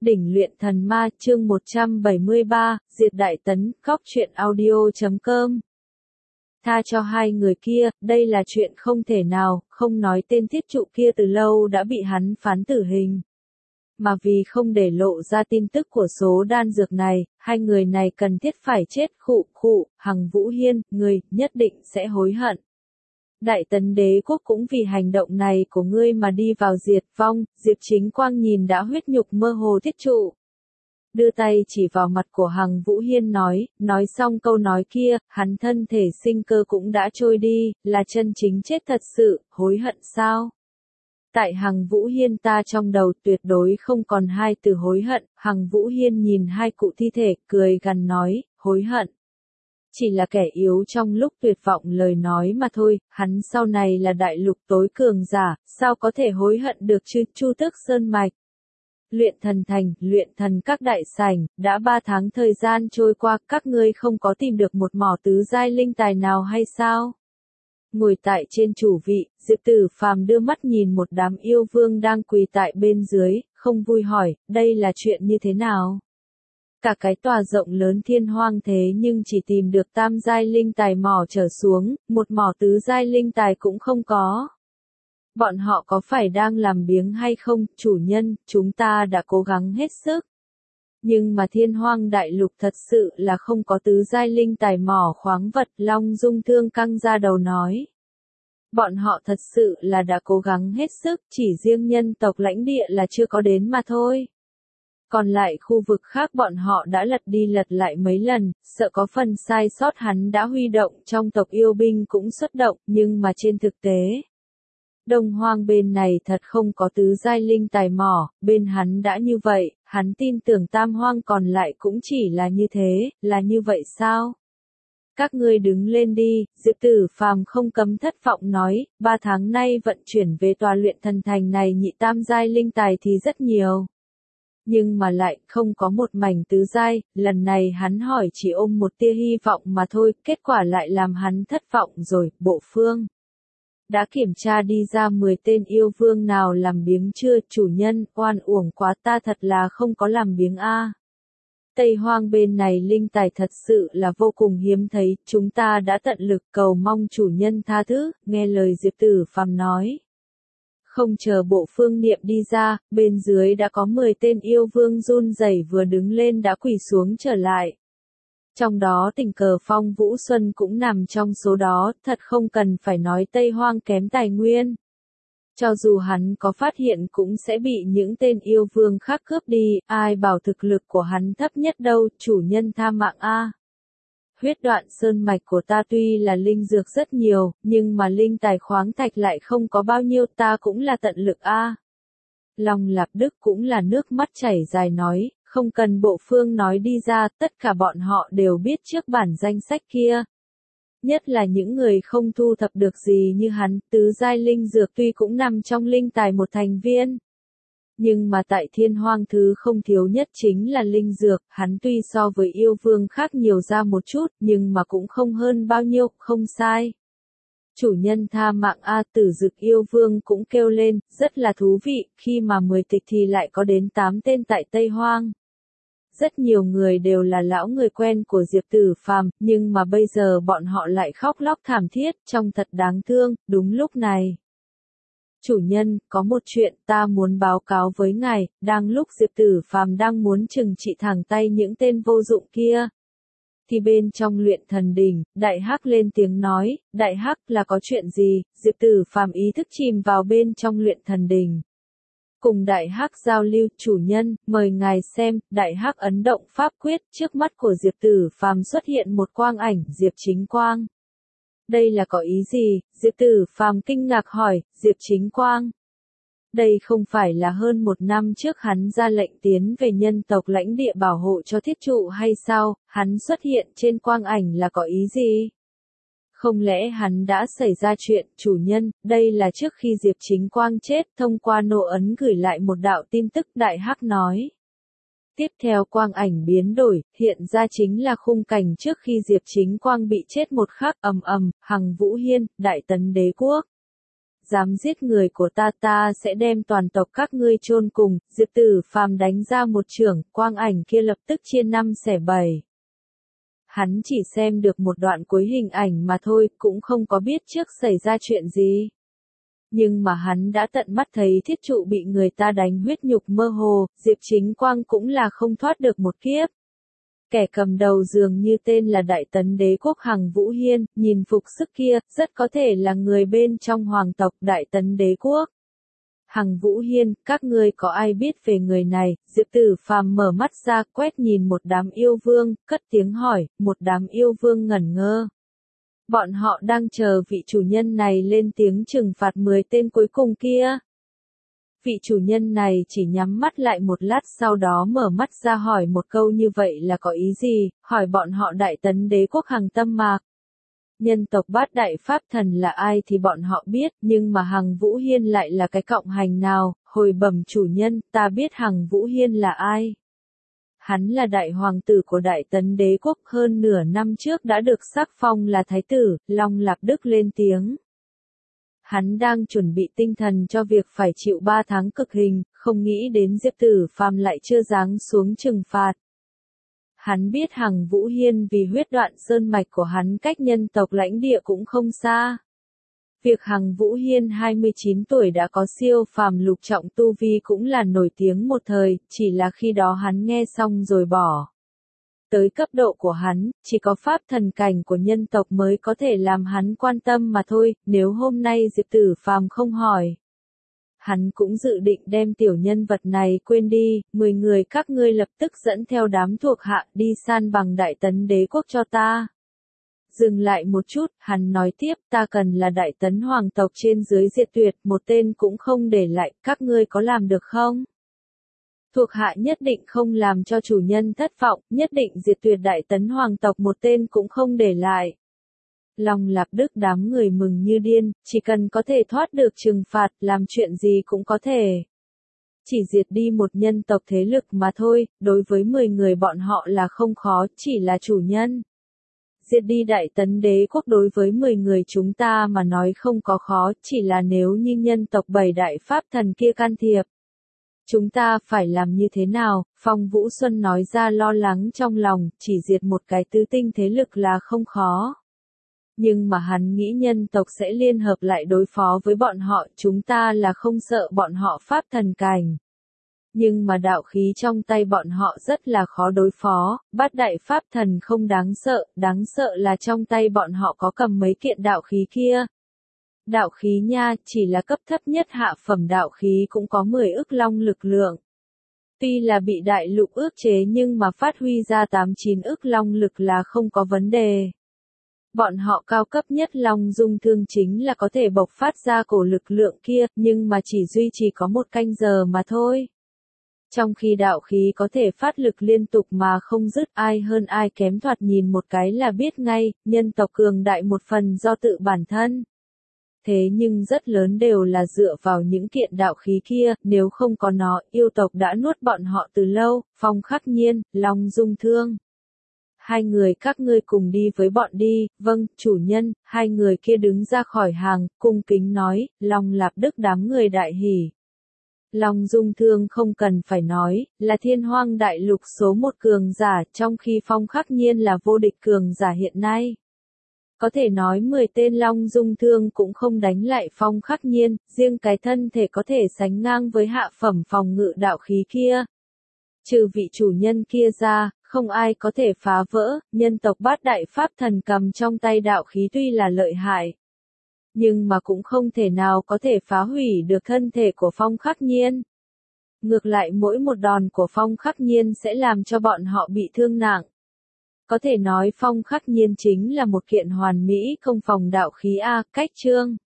Đỉnh luyện thần ma chương 173, Diệt Đại Tấn, Góc truyện audio.com. Tha cho hai người kia, đây là chuyện không thể nào, không nói tên thiết trụ kia từ lâu đã bị hắn phán tử hình. Mà vì không để lộ ra tin tức của số đan dược này, hai người này cần thiết phải chết. Hằng Vũ Hiên, người nhất định sẽ hối hận. Đại Tấn đế quốc cũng vì hành động này của ngươi mà đi vào diệt vong. Diệp Chính Quang nhìn đã huyết nhục mơ hồ thiết trụ, đưa tay chỉ vào mặt của Hằng Vũ Hiên nói xong câu nói kia, hắn thân thể sinh cơ cũng đã trôi đi, là chân chính chết thật sự, hối hận sao? Tại Hằng Vũ Hiên ta trong đầu tuyệt đối không còn hai từ hối hận. Hằng Vũ Hiên nhìn hai cụ thi thể, cười gằn nói, hối hận chỉ là kẻ yếu trong lúc tuyệt vọng lời nói mà thôi, hắn sau này là đại lục tối cường giả, sao có thể hối hận được chứ? Chu Tước Sơn Mạch, Luyện Thần Thành, Luyện Thần các đại sảnh, đã 3 tháng thời gian trôi qua, các ngươi không có tìm được một mỏ tứ giai linh tài nào hay sao? Ngồi tại trên chủ vị, Diệp Tử Phàm đưa mắt nhìn một đám yêu vương đang quỳ tại bên dưới, không vui hỏi, đây là chuyện như thế nào? Cả cái tòa rộng lớn thiên hoang thế nhưng chỉ tìm được tam giai linh tài mỏ trở xuống, một mỏ tứ giai linh tài cũng không có. Bọn họ có phải đang làm biếng hay không? Chủ nhân, chúng ta đã cố gắng hết sức. Nhưng mà thiên hoang đại lục thật sự là không có tứ giai linh tài mỏ khoáng vật. Long Dung Thương căng ra đầu nói. Bọn họ thật sự là đã cố gắng hết sức, chỉ riêng nhân tộc lãnh địa là chưa có đến mà thôi. Còn lại khu vực khác bọn họ đã lật đi lật lại mấy lần, sợ có phần sai sót hắn đã huy động trong tộc yêu binh cũng xuất động, nhưng mà trên thực tế, Đông Hoang bên này thật không có tứ giai linh tài mỏ, bên hắn đã như vậy, hắn tin tưởng Tam Hoang còn lại cũng chỉ là như thế, là như vậy sao? Các ngươi đứng lên đi, Diệp Tử Phàm không cấm thất vọng nói, 3 tháng nay vận chuyển về tòa Luyện Thần Thành này nhị tam giai linh tài thì rất nhiều. Nhưng mà lại không có một mảnh tứ giai, lần này hắn hỏi chỉ ôm một tia hy vọng mà thôi, kết quả lại làm hắn thất vọng rồi. Bộ phương đã kiểm tra đi ra 10 tên yêu vương nào làm biếng chưa? Chủ nhân, oan uổng quá, ta thật là không có làm biếng a. Tây Hoang bên này linh tài thật sự là vô cùng hiếm thấy, chúng ta đã tận lực cầu mong chủ nhân tha thứ. Nghe lời Diệp Tử Phàm nói, không chờ bộ phương niệm đi ra, bên dưới đã có 10 tên yêu vương run rẩy vừa đứng lên đã quỳ xuống trở lại. Trong đó Tình Cờ Phong Vũ Xuân cũng nằm trong số đó, thật không cần phải nói Tây Hoang kém tài nguyên. Cho dù hắn có phát hiện cũng sẽ bị những tên yêu vương khác cướp đi, ai bảo thực lực của hắn thấp nhất đâu, chủ nhân tha mạng a. Huyết Đoạn Sơn Mạch của ta tuy là linh dược rất nhiều, nhưng mà linh tài khoáng thạch lại không có bao nhiêu, ta cũng là tận lực a. Long Lạp Đức cũng là nước mắt chảy dài nói, không cần bộ phương nói đi ra, tất cả bọn họ đều biết trước bản danh sách kia. Nhất là những người không thu thập được gì như hắn, tứ giai linh dược tuy cũng nằm trong linh tài một thành viên. Nhưng mà tại thiên hoang thứ không thiếu nhất chính là linh dược, hắn tuy so với yêu vương khác nhiều ra một chút, nhưng mà cũng không hơn bao nhiêu, không sai. Chủ nhân tha mạng a. Tử Dực yêu vương cũng kêu lên, rất là thú vị, khi mà 10 tịch thì lại có đến 8 tên tại Tây Hoang. Rất nhiều người đều là lão người quen của Diệp Tử Phàm, nhưng mà bây giờ bọn họ lại khóc lóc thảm thiết, trông thật đáng thương. Đúng lúc này, chủ nhân, có một chuyện ta muốn báo cáo với ngài. Đang lúc Diệp Tử Phàm đang muốn trừng trị thẳng tay những tên vô dụng kia, thì bên trong Luyện Thần Đình, Đại Hắc lên tiếng nói, Đại Hắc là có chuyện gì? Diệp Tử Phàm ý thức chìm vào bên trong Luyện Thần Đình. Cùng Đại Hắc giao lưu, chủ nhân, mời ngài xem. Đại Hắc ấn động pháp quyết, trước mắt của Diệp Tử Phàm xuất hiện một quang ảnh, Diệp Chính Quang. Đây là có ý gì? Diệp Tử Phàm kinh ngạc hỏi, Diệp Chính Quang. Đây không phải là hơn 1 năm trước hắn ra lệnh tiến về nhân tộc lãnh địa bảo hộ cho thiết trụ hay sao? Hắn xuất hiện trên quang ảnh là có ý gì? Không lẽ hắn đã xảy ra chuyện? Chủ nhân, đây là trước khi Diệp Chính Quang chết, thông qua nộ ấn gửi lại một đạo tin tức. Đại Hắc nói. Tiếp theo quang ảnh biến đổi, hiện ra chính là khung cảnh trước khi Diệp Chính Quang bị chết một khắc. Hằng Vũ Hiên, Đại Tấn đế quốc. dám giết người của ta sẽ đem toàn tộc các ngươi chôn cùng. Diệp Tử Phàm đánh ra một chưởng, quang ảnh kia lập tức chia 5 xẻ 7. Hắn chỉ xem được một đoạn cuối hình ảnh mà thôi, cũng không có biết trước xảy ra chuyện gì. Nhưng mà hắn đã tận mắt thấy thiết trụ bị người ta đánh huyết nhục mơ hồ, Diệp Chính Quang cũng là không thoát được một kiếp. Kẻ cầm đầu dường như tên là Đại Tấn Đế Quốc Hằng Vũ Hiên, nhìn phục sức kia, rất có thể là người bên trong hoàng tộc Đại Tấn Đế Quốc. Hằng Vũ Hiên, các ngươi có ai biết về người này? Diệp Tử Phàm mở mắt ra, quét nhìn một đám yêu vương, cất tiếng hỏi, một đám yêu vương ngẩn ngơ. Bọn họ đang chờ vị chủ nhân này lên tiếng trừng phạt 10 tên cuối cùng kia. Vị chủ nhân này chỉ nhắm mắt lại một lát sau đó mở mắt ra hỏi một câu như vậy là có ý gì, hỏi bọn họ Đại Tấn Đế Quốc Hằng Tâm Mạc. Nhân tộc Bát Đại Pháp Thần là ai thì bọn họ biết, nhưng mà Hằng Vũ Hiên lại là cái cộng hành nào, hồi bẩm chủ nhân, ta biết Hằng Vũ Hiên là ai. Hắn là đại hoàng tử của Đại Tấn Đế Quốc, hơn nửa năm trước đã được sắc phong là thái tử. Long Lạp Đức lên tiếng. Hắn đang chuẩn bị tinh thần cho việc phải chịu 3 tháng cực hình, không nghĩ đến Diệp Tử Phàm lại chưa giáng xuống trừng phạt. Hắn biết Hằng Vũ Hiên vì huyết đoạn sơn mạch của hắn cách nhân tộc lãnh địa cũng không xa. Việc Hằng Vũ Hiên 29 tuổi đã có siêu phàm lục trọng tu vi cũng là nổi tiếng một thời, chỉ là khi đó hắn nghe xong rồi bỏ. Tới cấp độ của hắn, chỉ có pháp thần cảnh của nhân tộc mới có thể làm hắn quan tâm mà thôi, nếu hôm nay Diệp Tử Phàm không hỏi. Hắn cũng dự định đem tiểu nhân vật này quên đi, 10 người các ngươi lập tức dẫn theo đám thuộc hạ đi san bằng Đại Tấn Đế Quốc cho ta. Dừng lại một chút, hắn nói tiếp, ta cần là Đại Tấn hoàng tộc trên dưới diệt tuyệt, một tên cũng không để lại, các ngươi có làm được không? Thuộc hạ nhất định không làm cho chủ nhân thất vọng, nhất định diệt tuyệt Đại Tấn hoàng tộc một tên cũng không để lại. Long Lạp Đức đám người mừng như điên, chỉ cần có thể thoát được trừng phạt, làm chuyện gì cũng có thể. Chỉ diệt đi một nhân tộc thế lực mà thôi, đối với 10 người bọn họ là không khó, chỉ là chủ nhân. Diệt đi Đại Tấn Đế Quốc đối với 10 người chúng ta mà nói không có khó, chỉ là nếu như nhân tộc 7 đại pháp thần kia can thiệp. Chúng ta phải làm như thế nào? Phong Vũ Xuân nói ra lo lắng trong lòng, chỉ diệt một cái tứ tinh thế lực là không khó. Nhưng mà hắn nghĩ nhân tộc sẽ liên hợp lại đối phó với bọn họ, chúng ta là không sợ bọn họ pháp thần cảnh. Nhưng mà đạo khí trong tay bọn họ rất là khó đối phó, Bát Đại Pháp Thần không đáng sợ là trong tay bọn họ có cầm mấy kiện đạo khí kia. Đạo khí nha, chỉ là cấp thấp nhất hạ phẩm đạo khí cũng có 10 ức long lực lượng. Tuy là bị đại lục ước chế nhưng mà phát huy ra 8-9 ức long lực là không có vấn đề. Bọn họ cao cấp nhất long dung thương chính là có thể bộc phát ra cổ lực lượng kia, nhưng mà chỉ duy trì có 1 canh giờ mà thôi. Trong khi đạo khí có thể phát lực liên tục mà không dứt, ai hơn ai kém thoạt nhìn một cái là biết ngay, nhân tộc cường đại một phần do tự bản thân. Thế nhưng rất lớn đều là dựa vào những kiện đạo khí kia, nếu không có nó, yêu tộc đã nuốt bọn họ từ lâu. Phong Khắc Nhiên, Long Dung Thương. 2 người các ngươi cùng đi với bọn đi, vâng, chủ nhân. 2 người kia đứng ra khỏi hàng, cung kính nói, Long Lạp Đức đám người đại hỉ. Long Dung Thương không cần phải nói, là thiên hoang đại lục số 1 cường giả, trong khi Phong Khắc Nhiên là vô địch cường giả hiện nay. Có thể nói 10 tên Long Dung Thương cũng không đánh lại Phong Khắc Nhiên, riêng cái thân thể có thể sánh ngang với hạ phẩm phòng ngự đạo khí kia. Trừ vị chủ nhân kia ra, không ai có thể phá vỡ, nhân tộc Bát Đại Pháp Thần cầm trong tay đạo khí tuy là lợi hại. Nhưng mà cũng không thể nào có thể phá hủy được thân thể của Phong Khắc Nhiên. Ngược lại mỗi một đòn của Phong Khắc Nhiên sẽ làm cho bọn họ bị thương nặng. Có thể nói Phong Khắc Nhiên chính là một kiện hoàn mỹ công phòng đạo khí A, cách chương.